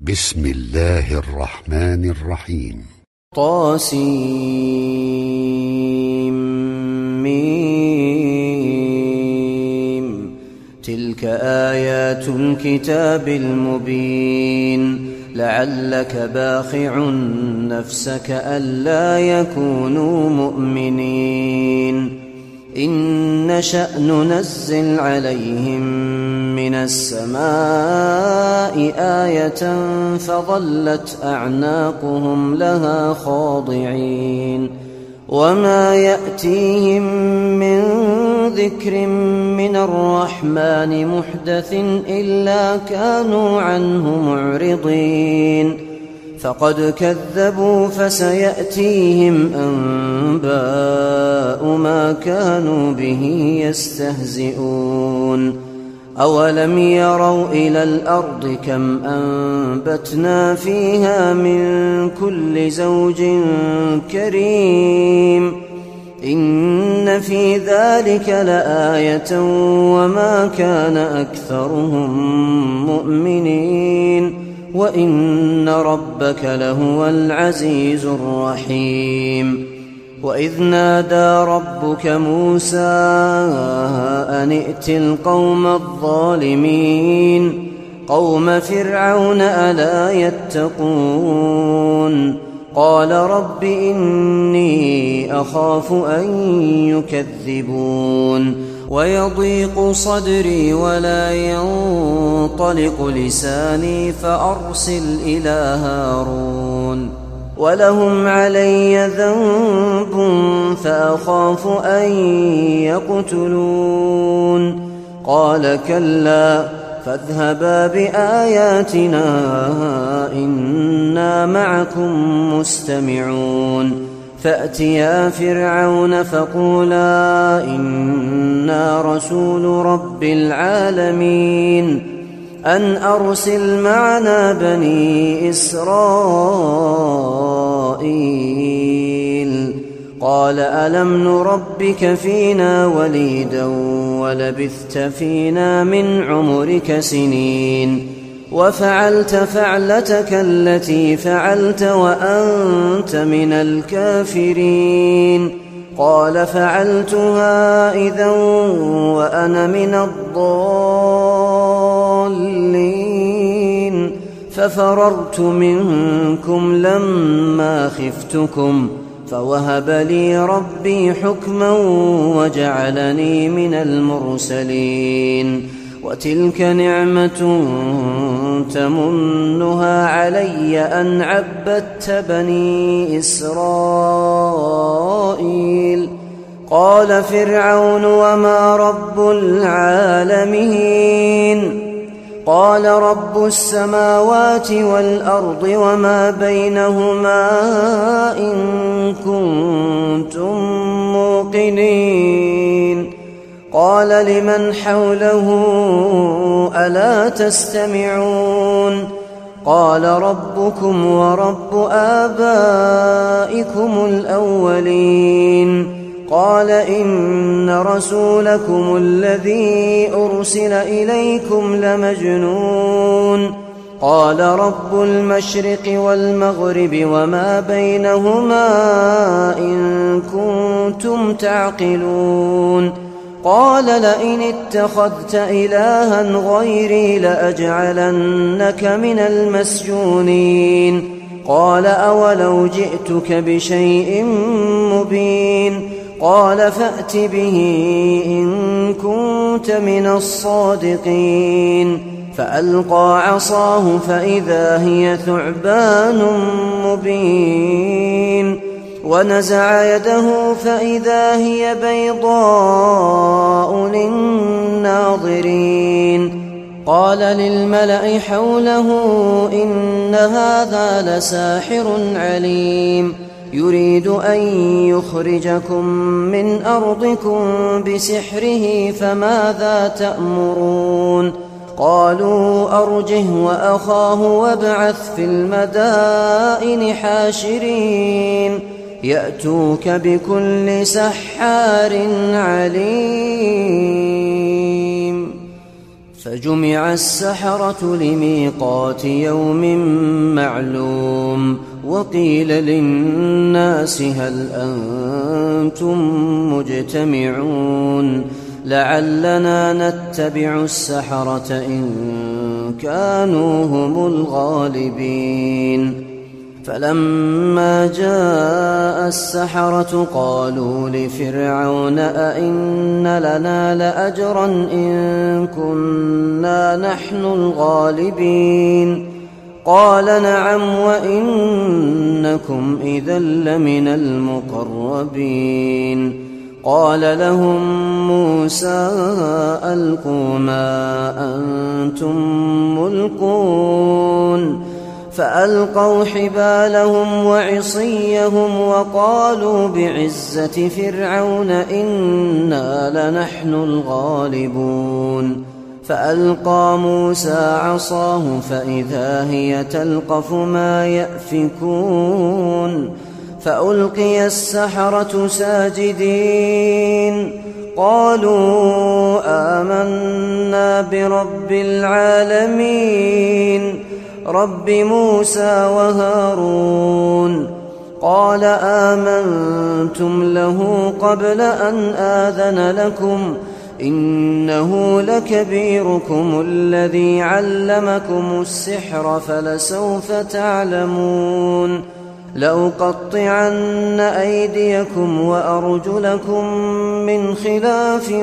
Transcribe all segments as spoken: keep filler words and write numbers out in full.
بسم الله الرحمن الرحيم. طاسيم ميم. تلك آيات الكتاب المبين. لعلك باخع نفسك ألا يكونوا مؤمنين. إن نشأ ننزل عليهم من السماء آية فظلت أعناقهم لها خاضعين. وما يأتيهم من ذكر من الرحمن محدث إلا كانوا عنه معرضين. فقد كذبوا فسيأتيهم أنباء ما كانوا به يستهزئون. أولم يروا إلى الأرض كم أنبتنا فيها من كل زوج كريم. إن في ذلك لآية وما كان أكثرهم مؤمنين وإن ربك لهو العزيز الرحيم. وإذ نادى ربك موسى أن ائت القوم الظالمين قوم فرعون ألا يتقون. قال رب إني أخاف أن يكذبون ويضيق صدري ولا ينطلق لساني فأرسل إلى هارون ولهم علي ذنب فأخاف أن يقتلون. قال كلا فاذهبا بآياتنا إنا معكم مستمعون. فأتيا فرعون فقولا إنا رسول رب العالمين أن أرسل معنا بني إسرائيل. قال ألم نربك فينا وليدا ولبثت فينا من عمرك سنين وفعلت فعلتك التي فعلت وأنت من الكافرين. قال فعلتها إذا وأنا من الضالين ففررت منكم لما خفتكم فوهب لي ربي حكما وجعلني من المرسلين. وتلك نعمة تمنها علي أن عبدت بني إسرائيل. قال فرعون وما رب العالمين. قال رب السماوات والأرض وما بينهما إن كنتم موقنين. قال لمن حوله ألا تستمعون. قال ربكم ورب آبائكم الأولين. قال إن رسولكم الذي أرسل إليكم لمجنون. قال رب المشرق والمغرب وما بينهما إن كنتم تعقلون. قال لئن اتخذت إلها غيري لأجعلنك من المسجونين. قال أولو جئتك بشيء مبين. قال فأت به إن كنت من الصادقين. فألقى عصاه فإذا هي ثعبان مبين. ونزع يده فإذا هي بيضاء للناظرين. قال للملأ حوله إن هذا لساحر عليم يريد أن يخرجكم من أرضكم بسحره فماذا تأمرون. قالوا أرجه وأخاه وابعث في المدائن حاشرين يأتوك بكل سحار عليم. فجمع السحرة لميقات يوم معلوم وقيل للناس هل أنتم مجتمعون لعلنا نتبع السحرة إن كانوا هم الغالبين فلما جاء السحرة قالوا لفرعون أئن لنا لأجرا إن كنا نحن الغالبين قال نعم وإنكم إذا لمن المقربين قال لهم موسى ألقوا ما أنتم ملقون فألقوا حبالهم وعصيهم وقالوا بعزة فرعون إنا لنحن الغالبون فألقى موسى عصاه فإذا هي تلقف ما يأفكون فألقي السحرة ساجدين قالوا آمنا برب العالمين رب موسى وهارون قال آمنتم له قبل أن آذن لكم إنه لكبيركم الذي علمكم السحر فلسوف تعلمون لأقطعن أيديكم وأرجلكم من خلاف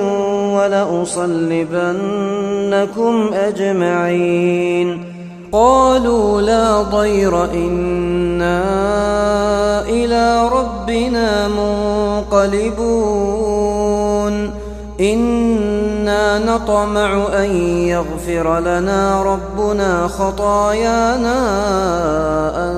ولأصلبنكم أجمعين قالوا لا ضير إنا إلى ربنا منقلبون إنا نطمع أن يغفر لنا ربنا خطايانا أن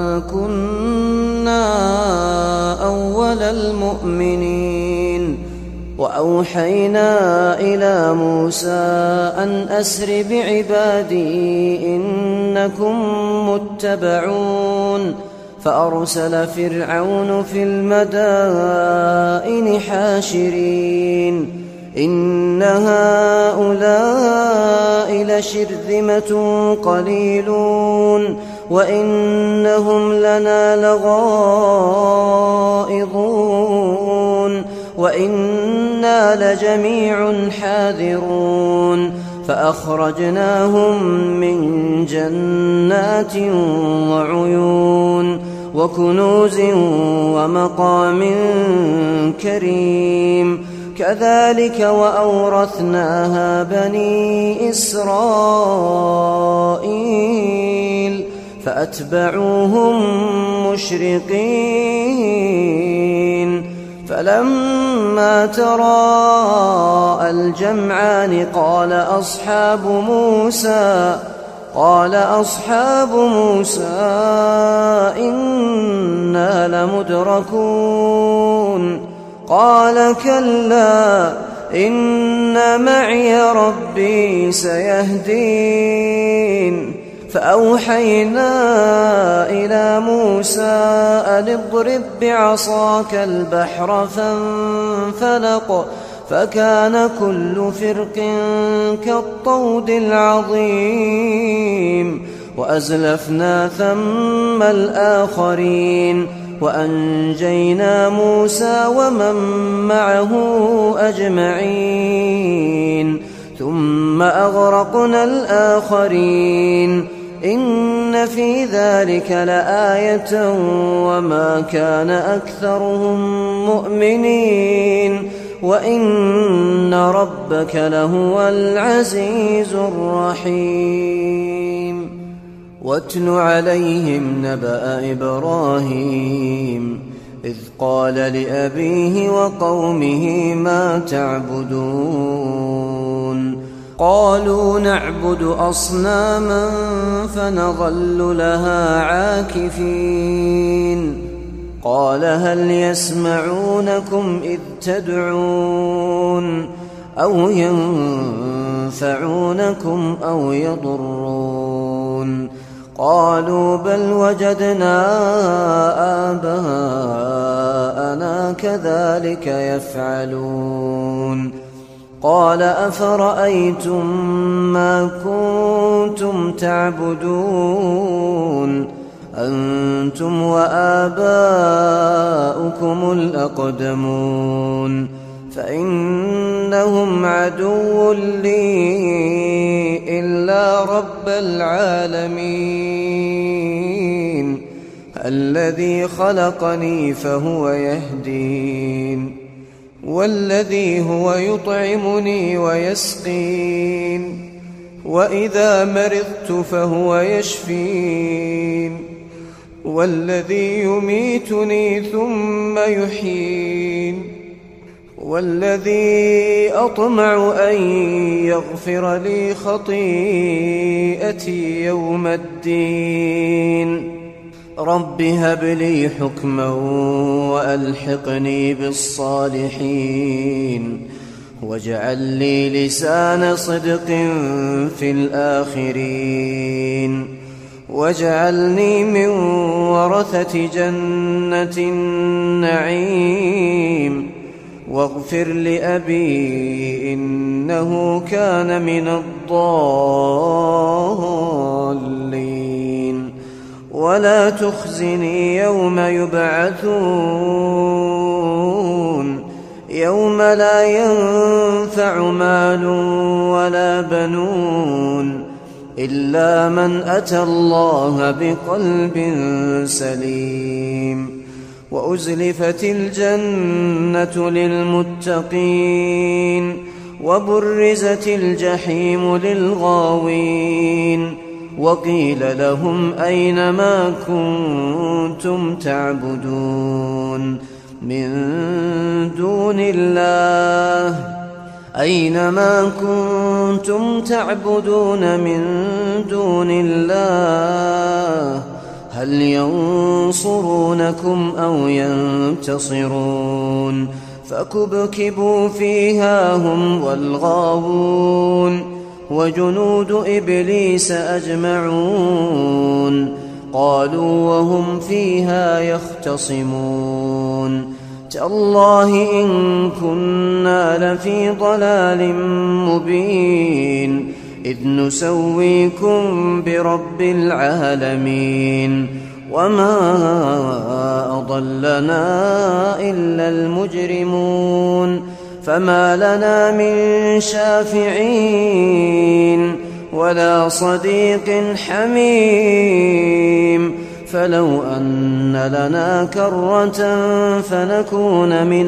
كنا أول المؤمنين وأوحينا إلى موسى أن أسر بعبادي إنكم متبعون فأرسل فرعون في المدائن حاشرين إن هؤلاء لشرذمة قليلون وإنهم لنا لغائظون وإنا لجميع حاذرون فأخرجناهم من جنات وعيون وكنوز ومقام كريم كذلك وأورثناها بني إسرائيل فأتبعوهم مشرقين فلما تراءى الجمعان قال أصحاب موسى قال أصحاب موسى إنا لمدركون قال كلا إن معي ربي سيهدين فأوحينا إلى موسى أن اضرب بعصاك البحر فانفلق فكان كل فرق كالطود العظيم وأزلفنا ثم الآخرين وأنجينا موسى ومن معه أجمعين ثم أغرقنا الآخرين إن في ذلك لآية وما كان أكثرهم مؤمنين وإن ربك لهو العزيز الرحيم واتل عليهم نبأ إبراهيم إذ قال لأبيه وقومه ما تعبدون قالوا نعبد أصناما فنظل لها عاكفين قال هل يسمعونكم إذ تدعون أو ينفعونكم أو يضرون قالوا بل وجدنا آباءنا كذلك يفعلون قال أفرأيتم ما كنتم تعبدون أنتم وآباؤكم الأقدمون فإنهم عدو لي إلا رب العالمين الذي خلقني فهو يهدين والذي هو يطعمني ويسقين وإذا مرضت فهو يشفين والذي يميتني ثم يحيين والذي أطمع أن يغفر لي خطيئتي يوم الدين رب هب لي حكما وألحقني بالصالحين واجعل لي لسان صدق في الآخرين واجعلني من ورثة جنة النعيم واغفر لأبي إنه كان من الضالين ولا تخزني يوم يبعثون يوم لا ينفع مال ولا بنون إلا من أتى الله بقلب سليم وأزلفت الجنة للمتقين وبرزت الجحيم للغاوين وقيل لهم أين ما كنتم تعبدون من دون الله أين ما كنتم تعبدون من دون الله هل ينصرونكم أو ينتصرون فكبكبوا فيها هم والغاوون وجنود إبليس أجمعون قالوا وهم فيها يختصمون تالله إن كنا لفي ضلال مبين إذ نسويكم برب العالمين وما أضلنا إلا المجرمون فما لنا من شافعين ولا صديق حميم فلو أن لنا كرة فنكون من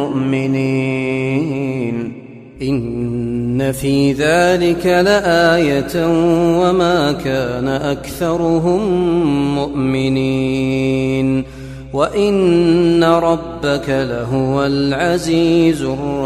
المؤمنين إن في ذلك لآية وما كان أكثرهم مؤمنين وإن ربك لهو العزيز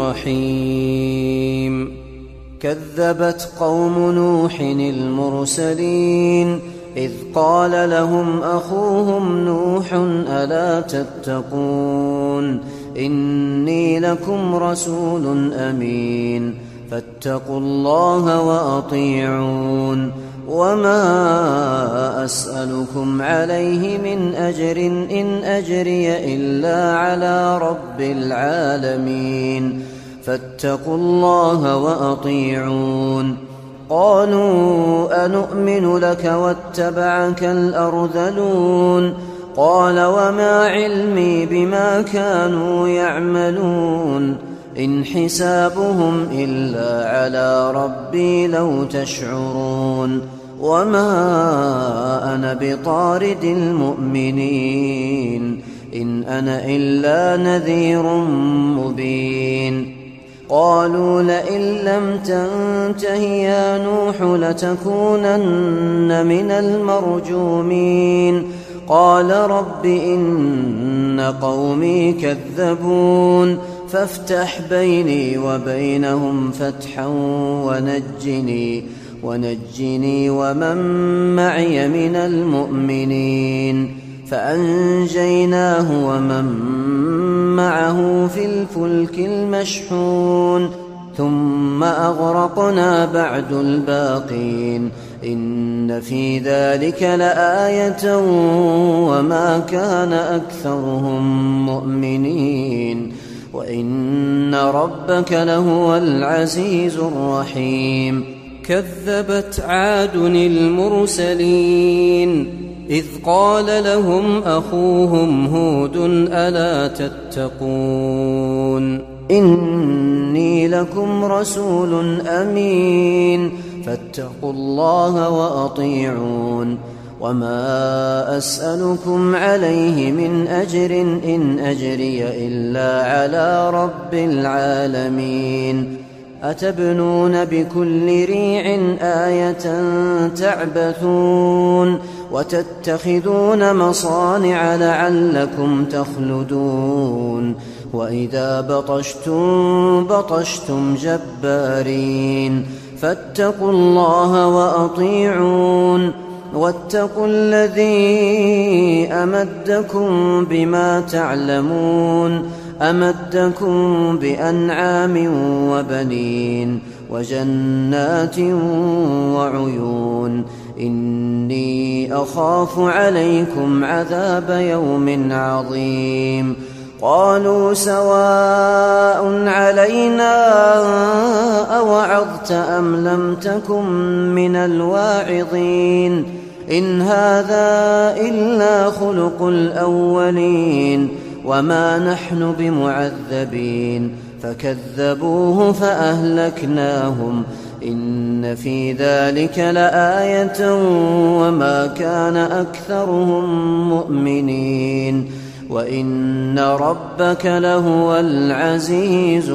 الرحيم كذبت قوم نوح المرسلين إذ قال لهم أخوهم نوح ألا تتقون إني لكم رسول أمين فاتقوا الله وأطيعون وما أسألكم عليه من أجر إن أجري إلا على رب العالمين فاتقوا الله وأطيعون قالوا أنؤمن لك واتبعك الأرذلون قال وما علمي بما كانوا يعملون إن حسابهم إلا على ربي لو تشعرون وما أنا بطارد المؤمنين إن أنا إلا نذير مبين قالوا لئن لم تنته يا نوح لتكونن من المرجومين قال رب إن قومي كذبون فافتح بيني وبينهم فتحا ونجني ونجني ومن معي من المؤمنين فأنجيناه ومن معه في الفلك المشحون ثم أغرقنا بعد الباقين إن في ذلك لآية وما كان أكثرهم مؤمنين وإن ربك لهو العزيز الرحيم كذبت عاد المرسلين إذ قال لهم أخوهم هود ألا تتقون إني لكم رسول أمين فاتقوا الله وأطيعون وما أسألكم عليه من أجر إن أجري إلا على رب العالمين أتبنون بكل ريع آية تعبثون وتتخذون مصانع لعلكم تخلدون وإذا بطشتم بطشتم جبارين فاتقوا الله وأطيعون واتقوا الذي أمدكم بما تعلمون أمدكم بأنعام وبنين وجنات وعيون إني أخاف عليكم عذاب يوم عظيم قالوا سواء علينا أوعظت أم لم تكن من الواعظين إن هذا إلا خلق الأولين وما نحن بمعذبين فكذبوه فأهلكناهم إن في ذلك لآية وما كان أكثرهم مؤمنين وإن ربك لهو العزيز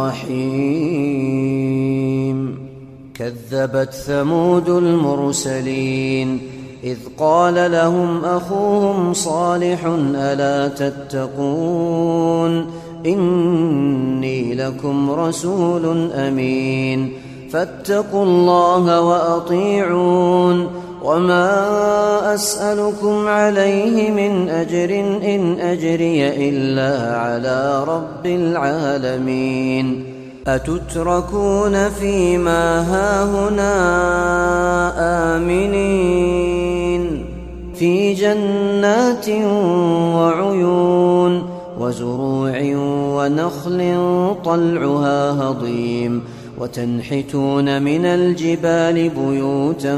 الرحيم كذبت ثمود المرسلين إذ قال لهم أخوهم صالح ألا تتقون إني لكم رسول أمين فاتقوا الله وأطيعون وما أسألكم عليه من أجر إن أجري إلا على رب العالمين أتتركون فيما هاهنا آمنين في جنات وعيون وزروع ونخل طلعها هضيم وتنحتون من الجبال بيوتا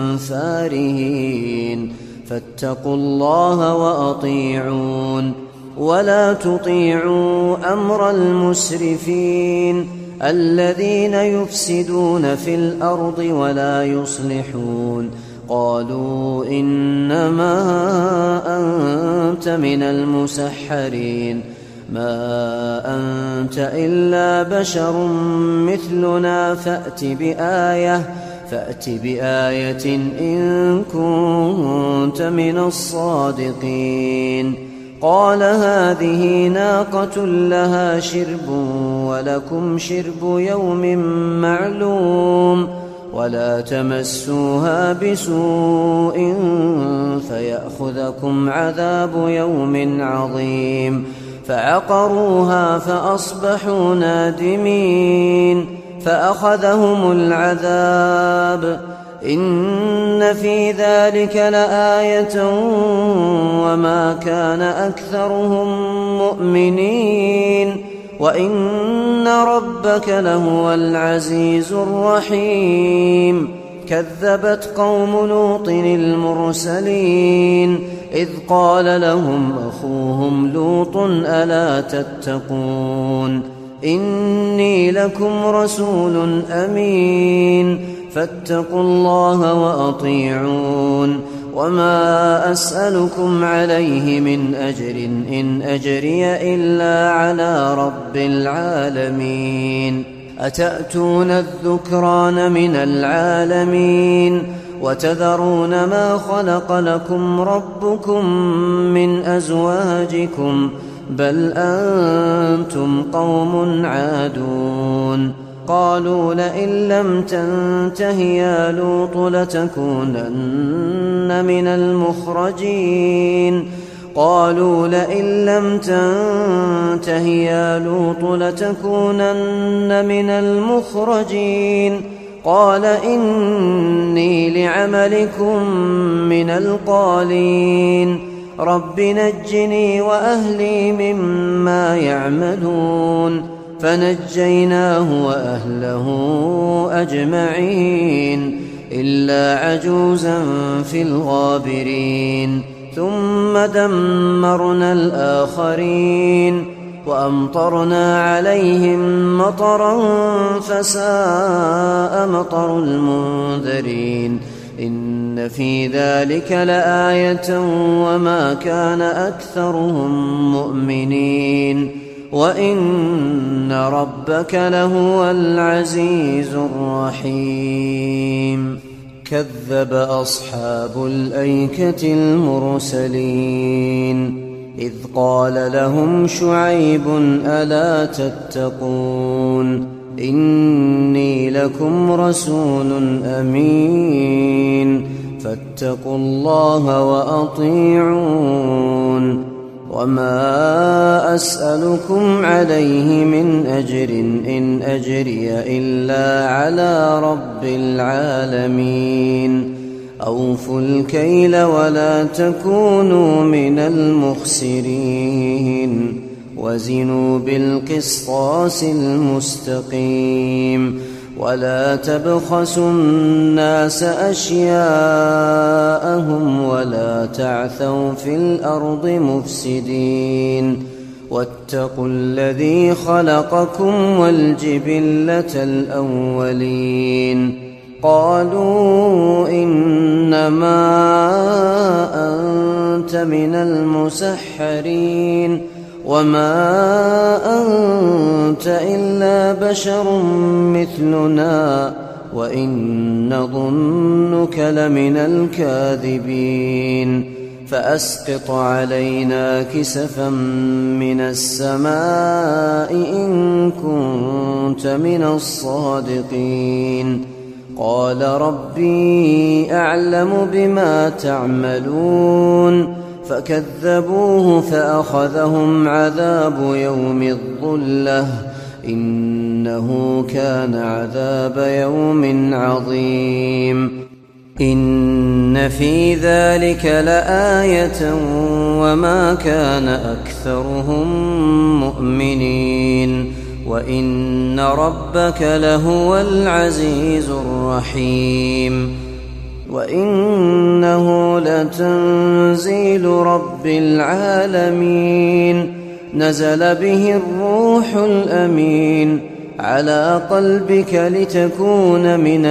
فارهين فاتقوا الله وأطيعون ولا تطيعوا أمر المسرفين الذين يفسدون في الأرض ولا يصلحون قالوا إنما أنت من المسحرين ما أنت إلا بشر مثلنا فأت بآية فأت بآية إن كنت من الصادقين قال هذه ناقة لها شرب ولكم شرب يوم معلوم ولا تمسوها بسوء فيأخذكم عذاب يوم عظيم فعقروها فأصبحوا نادمين فأخذهم العذاب إن في ذلك لآية وما كان أكثرهم مؤمنين وإن ربك لهو العزيز الرحيم كذبت قوم لوط المرسلين إذ قال لهم أخوهم لوط ألا تتقون إني لكم رسول أمين فاتقوا الله وأطيعون وما أسألكم عليه من أجر إن أجري إلا على رب العالمين أتأتون الذكران من العالمين وتذرون ما خلق لكم ربكم من أزواجكم بل أنتم قوم عادون قالوا لئن لم تنته يا لوط لتكونن من المخرجين قالوا لئن لم تنته يا لوط لتكونن من المخرجين قال إني لعملكم من القالين رب نجني وأهلي مما يعملون فنجيناه وأهله أجمعين إلا عجوزا في الغابرين ثم دمرنا الآخرين وأمطرنا عليهم مطرا فساء مطر المنذرين إن في ذلك لآية وما كان أكثرهم مؤمنين وإن ربك لهو العزيز الرحيم كذب أصحاب الأيكة المرسلين إذ قال لهم شعيب ألا تتقون إني لكم رسول أمين فاتقوا الله وأطيعون وما أسألكم عليه من أجر إن أجري إلا على رب العالمين أوفوا الكيل ولا تكونوا من المخسرين وزنوا بالقسطاس المستقيم ولا تبخسوا الناس أشياءهم ولا تعثوا في الأرض مفسدين واتقوا الذي خلقكم والجبلة الأولين قالوا إنما أنت من المسحرين وما أنت إلا بشر مثلنا وإن نظنك لمن الكاذبين فأسقط علينا كسفا من السماء إن كنت من الصادقين قال ربي أعلم بما تعملون فكذبوه فأخذهم عذاب يوم الظلة إنه كان عذاب يوم عظيم إن في ذلك لآية وما كان أكثرهم مؤمنين وإن ربك لهو العزيز الرحيم وإنه لتنزيل رب العالمين نزل به الروح الأمين على قلبك لتكون من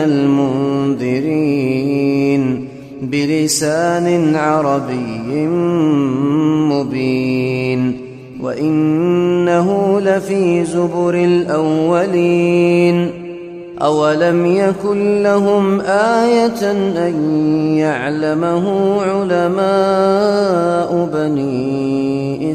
المنذرين بلسان عربي مبين وإنه لفي زبر الأولين أولم يكن لهم آية أن يعلمه علماء بني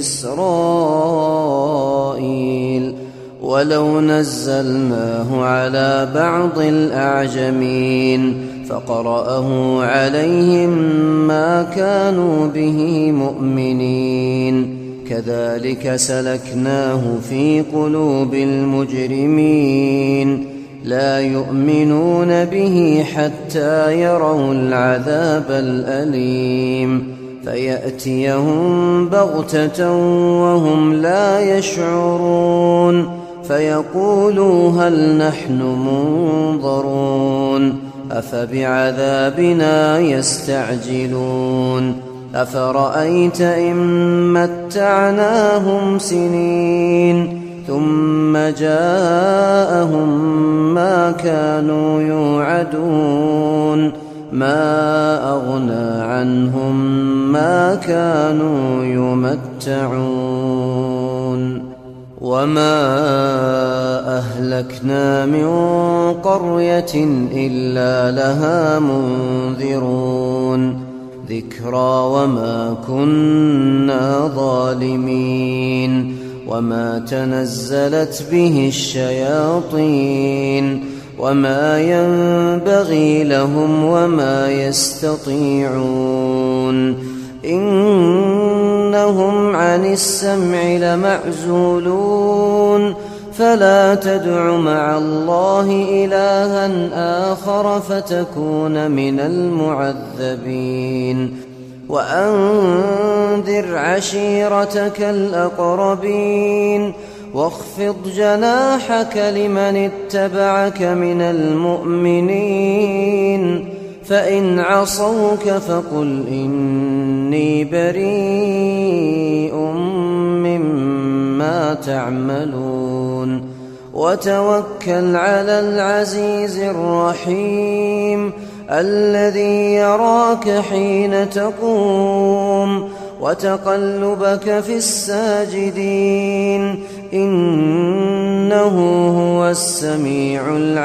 إسرائيل ولو نزلناه على بعض الأعجمين فقرأه عليهم ما كانوا به مؤمنين كذلك سلكناه في قلوب المجرمين لا يؤمنون به حتى يروا العذاب الأليم فيأتيهم بغتة وهم لا يشعرون فيقولوا هل نحن منظرون أفبعذابنا يستعجلون أفرأيت إن متعناهم سنين ثم جاءهم ما كانوا يوعدون ما أغنى عنهم ما كانوا يمتعون وما أهلكنا من قرية إلا لها منذرون ذكرى وما كنا ظالمين وما تنزلت به الشياطين وما ينبغي لهم وما يستطيعون إنهم عن السمع لمعزولون فلا تدع مع الله إلها آخر فتكون من المعذبين وأنذر عشيرتك الأقربين واخفض جناحك لمن اتبعك من المؤمنين فإن عصوك فقل إني بريء مما تعملون وتوكل على العزيز الرحيم الذي يراك حين تقوم وتقلبك في الساجدين إنه هو السميع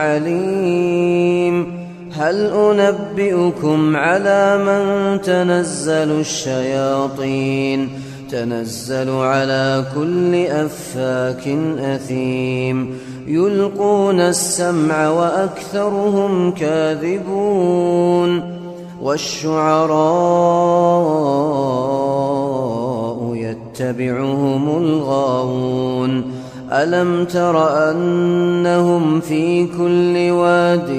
العليم هل أنبئكم على من تنزل الشياطين تنزل على كل أفاك أثيم يلقون السمع وأكثرهم كاذبون والشعراء يتبعهم الغاوون ألم تر أنهم في كل واد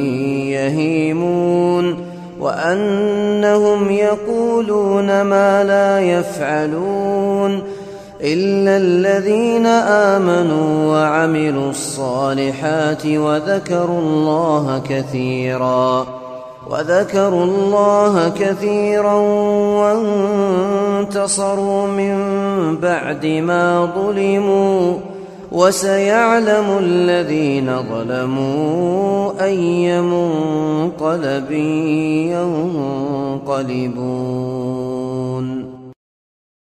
يهيمون وأنهم يقولون ما لا يفعلون إلا الذين آمنوا وعملوا الصالحات وذكروا الله كثيرا وذكروا الله كثيرا وانتصروا من بعد ما ظلموا وسيعلم الذين ظلموا أي منقلب ينقلبون